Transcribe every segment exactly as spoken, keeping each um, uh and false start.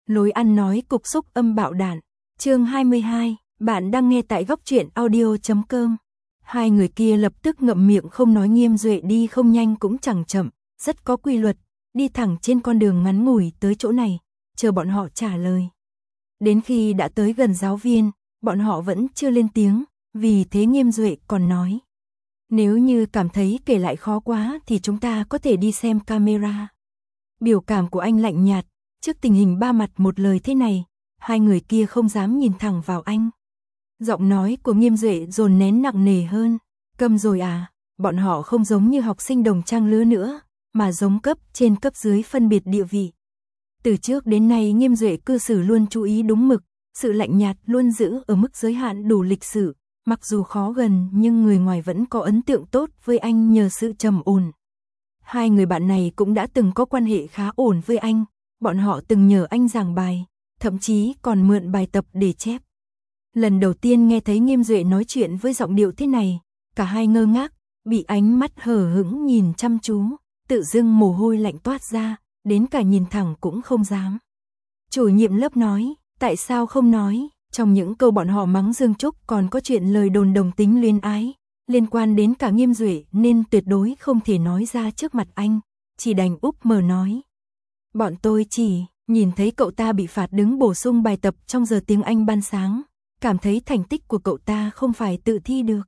Lối ăn nói cục xúc âm bạo đạn. Chương hai mươi hai, bạn đang nghe tại góc truyện audio chấm com. Hai người kia lập tức ngậm miệng không nói. Nghiêm Duệ đi không nhanh cũng chẳng chậm, rất có quy luật, đi thẳng trên con đường ngắn ngủi tới chỗ này, chờ bọn họ trả lời. Đến khi đã tới gần giáo viên, bọn họ vẫn chưa lên tiếng, vì thế Nghiêm Duệ còn nói: nếu như cảm thấy kể lại khó quá thì chúng ta có thể đi xem camera. Biểu cảm của anh lạnh nhạt, trước tình hình ba mặt một lời thế này, hai người kia không dám nhìn thẳng vào anh. Giọng nói của Nghiêm Duệ dồn nén nặng nề hơn. Câm rồi à? Bọn họ không giống như học sinh đồng trang lứa nữa, mà giống cấp trên cấp dưới phân biệt địa vị. Từ trước đến nay Nghiêm Duệ cư xử luôn chú ý đúng mực, sự lạnh nhạt luôn giữ ở mức giới hạn đủ lịch sự. Mặc dù khó gần nhưng người ngoài vẫn có ấn tượng tốt với anh nhờ sự trầm ổn. Hai người bạn này cũng đã từng có quan hệ khá ổn với anh, bọn họ từng nhờ anh giảng bài, thậm chí còn mượn bài tập để chép. Lần đầu tiên nghe thấy Nghiêm Duệ nói chuyện với giọng điệu thế này, cả hai ngơ ngác, bị ánh mắt hờ hững nhìn chăm chú, tự dưng mồ hôi lạnh toát ra, đến cả nhìn thẳng cũng không dám. Chủ nhiệm lớp nói, tại sao không nói? Trong những câu bọn họ mắng Dương Trúc còn có chuyện lời đồn đồng tính luyến ái, liên quan đến cả Nghiêm Duệ nên tuyệt đối không thể nói ra trước mặt anh, chỉ đành úp mờ nói. Bọn tôi chỉ nhìn thấy cậu ta bị phạt đứng bổ sung bài tập trong giờ tiếng Anh ban sáng, cảm thấy thành tích của cậu ta không phải tự thi được.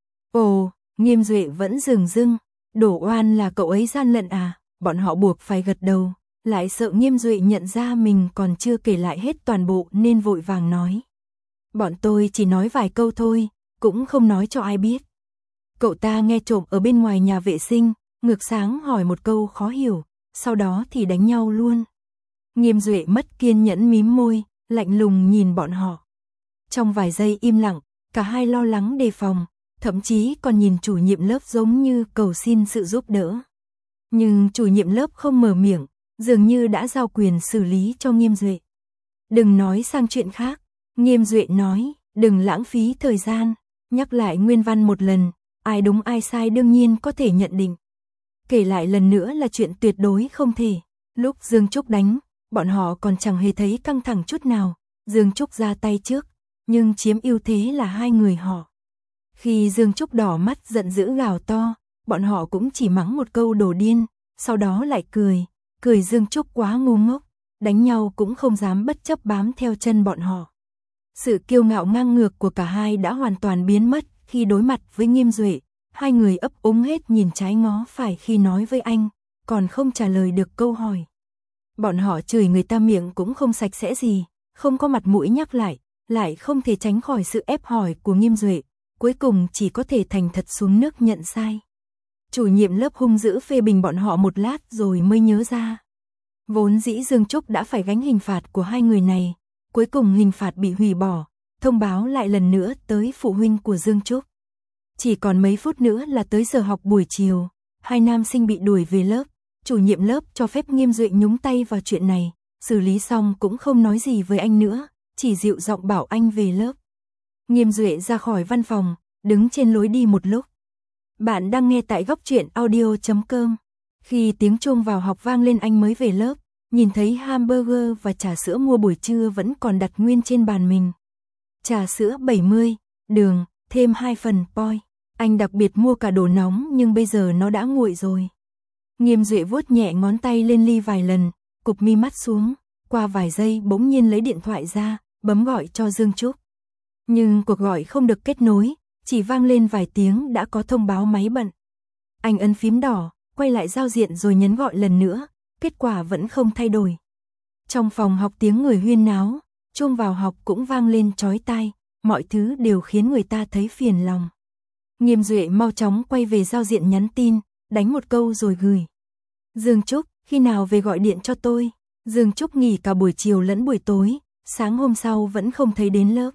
Ồ, Nghiêm Duệ vẫn dừng dưng, đổ oan là cậu ấy gian lận à? Bọn họ buộc phải gật đầu, lại sợ Nghiêm Duệ nhận ra mình còn chưa kể lại hết toàn bộ nên vội vàng nói. Bọn tôi chỉ nói vài câu thôi, cũng không nói cho ai biết. Cậu ta nghe trộm ở bên ngoài nhà vệ sinh, ngược sáng hỏi một câu khó hiểu, sau đó thì đánh nhau luôn. Nghiêm Duệ mất kiên nhẫn mím môi, lạnh lùng nhìn bọn họ. Trong vài giây im lặng, cả hai lo lắng đề phòng, thậm chí còn nhìn chủ nhiệm lớp giống như cầu xin sự giúp đỡ. Nhưng chủ nhiệm lớp không mở miệng, dường như đã giao quyền xử lý cho Nghiêm Duệ. Đừng nói sang chuyện khác, Nghiêm Duệ nói, đừng lãng phí thời gian, nhắc lại nguyên văn một lần, ai đúng ai sai đương nhiên có thể nhận định. Kể lại lần nữa là chuyện tuyệt đối không thể. Lúc Dương Trúc đánh, bọn họ còn chẳng hề thấy căng thẳng chút nào, Dương Trúc ra tay trước, nhưng chiếm ưu thế là hai người họ. Khi Dương Trúc đỏ mắt giận dữ gào to, bọn họ cũng chỉ mắng một câu đồ điên, sau đó lại cười, cười Dương Trúc quá ngu ngốc, đánh nhau cũng không dám bất chấp bám theo chân bọn họ. Sự kiêu ngạo ngang ngược của cả hai đã hoàn toàn biến mất khi đối mặt với Nghiêm Duệ, hai người ấp úng hết nhìn trái ngó phải khi nói với anh, còn không trả lời được câu hỏi. Bọn họ chửi người ta miệng cũng không sạch sẽ gì, không có mặt mũi nhắc lại, lại không thể tránh khỏi sự ép hỏi của Nghiêm Duệ, cuối cùng chỉ có thể thành thật xuống nước nhận sai. Chủ nhiệm lớp hung dữ phê bình bọn họ một lát rồi mới nhớ ra. Vốn dĩ Dương Trúc đã phải gánh hình phạt của hai người này, cuối cùng hình phạt bị hủy bỏ, thông báo lại lần nữa tới phụ huynh của Dương Trúc. Chỉ còn mấy phút nữa là tới giờ học buổi chiều, hai nam sinh bị đuổi về lớp, chủ nhiệm lớp cho phép Nghiêm Duệ nhúng tay vào chuyện này, xử lý xong cũng không nói gì với anh nữa, chỉ dịu giọng bảo anh về lớp. Nghiêm Duệ ra khỏi văn phòng, đứng trên lối đi một lúc. Bạn đang nghe tại góc truyện audio chấm com. Khi tiếng chuông vào học vang lên anh mới về lớp, nhìn thấy hamburger và trà sữa mua buổi trưa vẫn còn đặt nguyên trên bàn mình. Trà sữa bảy mươi, đường, thêm hai phần poi. Anh đặc biệt mua cả đồ nóng nhưng bây giờ nó đã nguội rồi. Nghiêm Duệ vuốt nhẹ ngón tay lên ly vài lần, cụp mi mắt xuống, qua vài giây bỗng nhiên lấy điện thoại ra, bấm gọi cho Dương Trúc. Nhưng cuộc gọi không được kết nối, chỉ vang lên vài tiếng đã có thông báo máy bận. Anh ấn phím đỏ, quay lại giao diện rồi nhấn gọi lần nữa, kết quả vẫn không thay đổi. Trong phòng học tiếng người huyên náo, chuông vào học cũng vang lên chói tai, mọi thứ đều khiến người ta thấy phiền lòng. Nghiêm Duệ mau chóng quay về giao diện nhắn tin, đánh một câu rồi gửi. Dương Trúc, khi nào về gọi điện cho tôi? Dương Trúc nghỉ cả buổi chiều lẫn buổi tối, sáng hôm sau vẫn không thấy đến lớp.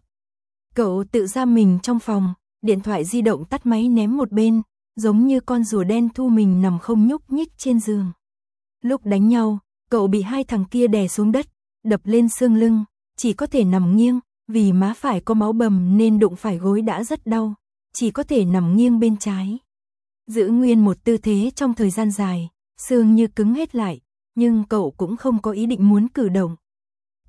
Cậu tự giam mình trong phòng, điện thoại di động tắt máy ném một bên, giống như con rùa đen thu mình nằm không nhúc nhích trên giường. Lúc đánh nhau, cậu bị hai thằng kia đè xuống đất, đập lên xương lưng, chỉ có thể nằm nghiêng, vì má phải có máu bầm nên đụng phải gối đã rất đau, chỉ có thể nằm nghiêng bên trái. Giữ nguyên một tư thế trong thời gian dài, xương như cứng hết lại, nhưng cậu cũng không có ý định muốn cử động.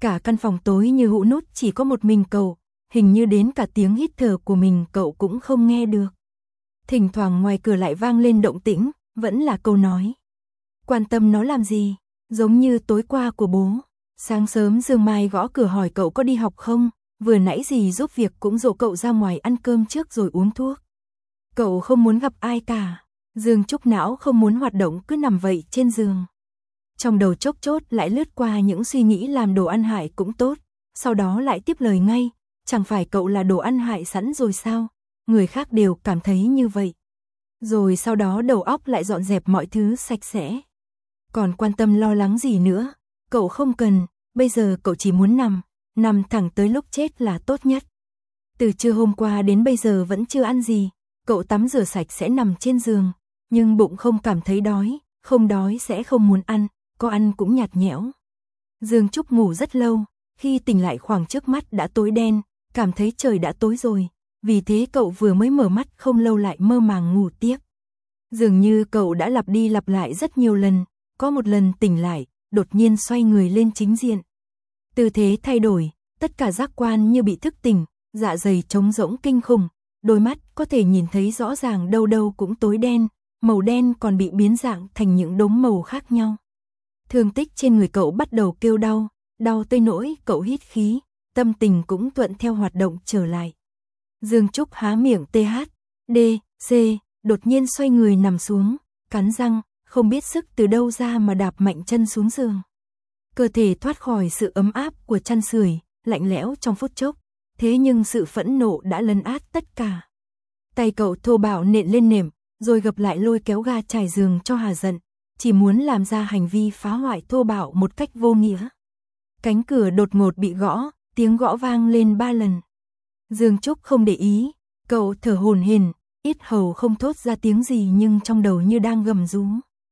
Cả căn phòng tối như hũ nút, chỉ có một mình cậu, hình như đến cả tiếng hít thở của mình cậu cũng không nghe được. Thỉnh thoảng ngoài cửa lại vang lên động tĩnh, vẫn là câu nói. Quan tâm nó làm gì, giống như tối qua của bố. Sáng sớm Dương Mai gõ cửa hỏi cậu có đi học không, vừa nãy dì giúp việc cũng dỗ cậu ra ngoài ăn cơm trước rồi uống thuốc. Cậu không muốn gặp ai cả, Dương Trúc não không muốn hoạt động, cứ nằm vậy trên giường. Trong đầu chốc chốt lại lướt qua những suy nghĩ làm đồ ăn hại cũng tốt, sau đó lại tiếp lời ngay, chẳng phải cậu là đồ ăn hại sẵn rồi sao, người khác đều cảm thấy như vậy. Rồi sau đó đầu óc lại dọn dẹp mọi thứ sạch sẽ. Còn quan tâm lo lắng gì nữa, cậu không cần, bây giờ cậu chỉ muốn nằm, nằm thẳng tới lúc chết là tốt nhất. Từ trưa hôm qua đến bây giờ vẫn chưa ăn gì, cậu tắm rửa sạch sẽ nằm trên giường, nhưng bụng không cảm thấy đói, không đói sẽ không muốn ăn, có ăn cũng nhạt nhẽo. Dương Trúc ngủ rất lâu, khi tỉnh lại khoảng trước mắt đã tối đen, cảm thấy trời đã tối rồi, vì thế cậu vừa mới mở mắt không lâu lại mơ màng ngủ tiếp. Dường như cậu đã lặp đi lặp lại rất nhiều lần, có một lần tỉnh lại, đột nhiên xoay người lên chính diện. Tư thế thay đổi, tất cả giác quan như bị thức tỉnh, dạ dày trống rỗng kinh khủng, đôi mắt có thể nhìn thấy rõ ràng đâu đâu cũng tối đen, màu đen còn bị biến dạng thành những đốm màu khác nhau. Thương tích trên người cậu bắt đầu kêu đau, đau tới nỗi cậu hít khí, tâm tình cũng thuận theo hoạt động trở lại. Dương Trúc há miệng tê hát, đê, xê, đột nhiên xoay người nằm xuống, cắn răng, không biết sức từ đâu ra mà đạp mạnh chân xuống giường. Cơ thể thoát khỏi sự ấm áp của chăn sưởi, lạnh lẽo trong phút chốc, thế nhưng sự phẫn nộ đã lấn át tất cả. Tay cậu thô bạo nện lên nệm, rồi gập lại lôi kéo ga trải giường cho hà giận, chỉ muốn làm ra hành vi phá hoại thô bạo một cách vô nghĩa. Cánh cửa đột ngột bị gõ, tiếng gõ vang lên ba lần. Dương Trúc không để ý, cậu thở hổn hển, ít hầu không thốt ra tiếng gì nhưng trong đầu như đang gầm rú.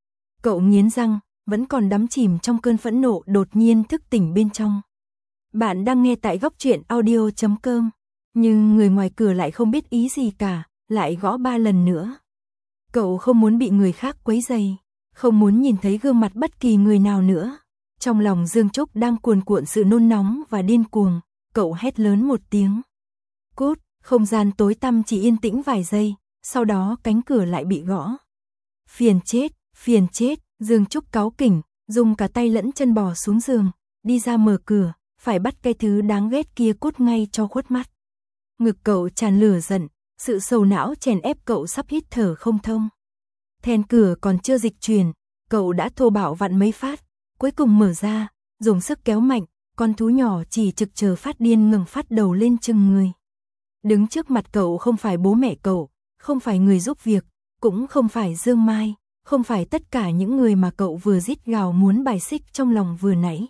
Cậu nghiến răng, vẫn còn đắm chìm trong cơn phẫn nộ đột nhiên thức tỉnh bên trong. Bạn đang nghe tại góc truyện audio chấm com, nhưng người ngoài cửa lại không biết ý gì cả, lại gõ ba lần nữa. Cậu không muốn bị người khác quấy rầy, không muốn nhìn thấy gương mặt bất kỳ người nào nữa. Trong lòng Dương Trúc đang cuồn cuộn sự nôn nóng và điên cuồng, cậu hét lớn một tiếng. Cút, không gian tối tăm chỉ yên tĩnh vài giây, sau đó cánh cửa lại bị gõ. Phiền chết, phiền chết, Dương Trúc cáu kỉnh, dùng cả tay lẫn chân bò xuống giường, đi ra mở cửa, phải bắt cái thứ đáng ghét kia cút ngay cho khuất mắt. Ngực cậu tràn lửa giận, sự sầu não chèn ép cậu sắp hít thở không thông. Then cửa còn chưa dịch chuyển, cậu đã thô bạo vặn mấy phát, cuối cùng mở ra, dùng sức kéo mạnh, con thú nhỏ chỉ trực chờ phát điên ngừng phát đầu lên chừng người. Đứng trước mặt cậu không phải bố mẹ cậu, không phải người giúp việc, cũng không phải Dương Mai, không phải tất cả những người mà cậu vừa rít gào muốn bài xích trong lòng vừa nãy.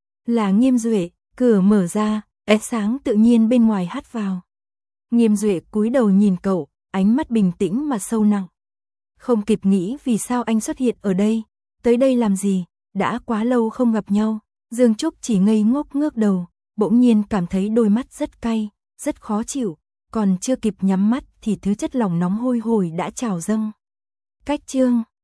Là Nghiêm Duệ, cửa mở ra, ánh sáng tự nhiên bên ngoài hắt vào. Nghiêm Duệ cúi đầu nhìn cậu, ánh mắt bình tĩnh mà sâu nặng. Không kịp nghĩ vì sao anh xuất hiện ở đây, tới đây làm gì, đã quá lâu không gặp nhau. Dương Trúc chỉ ngây ngốc ngước đầu, bỗng nhiên cảm thấy đôi mắt rất cay, rất khó chịu, còn chưa kịp nhắm mắt thì thứ chất lỏng nóng hôi hổi đã trào dâng. Cách chương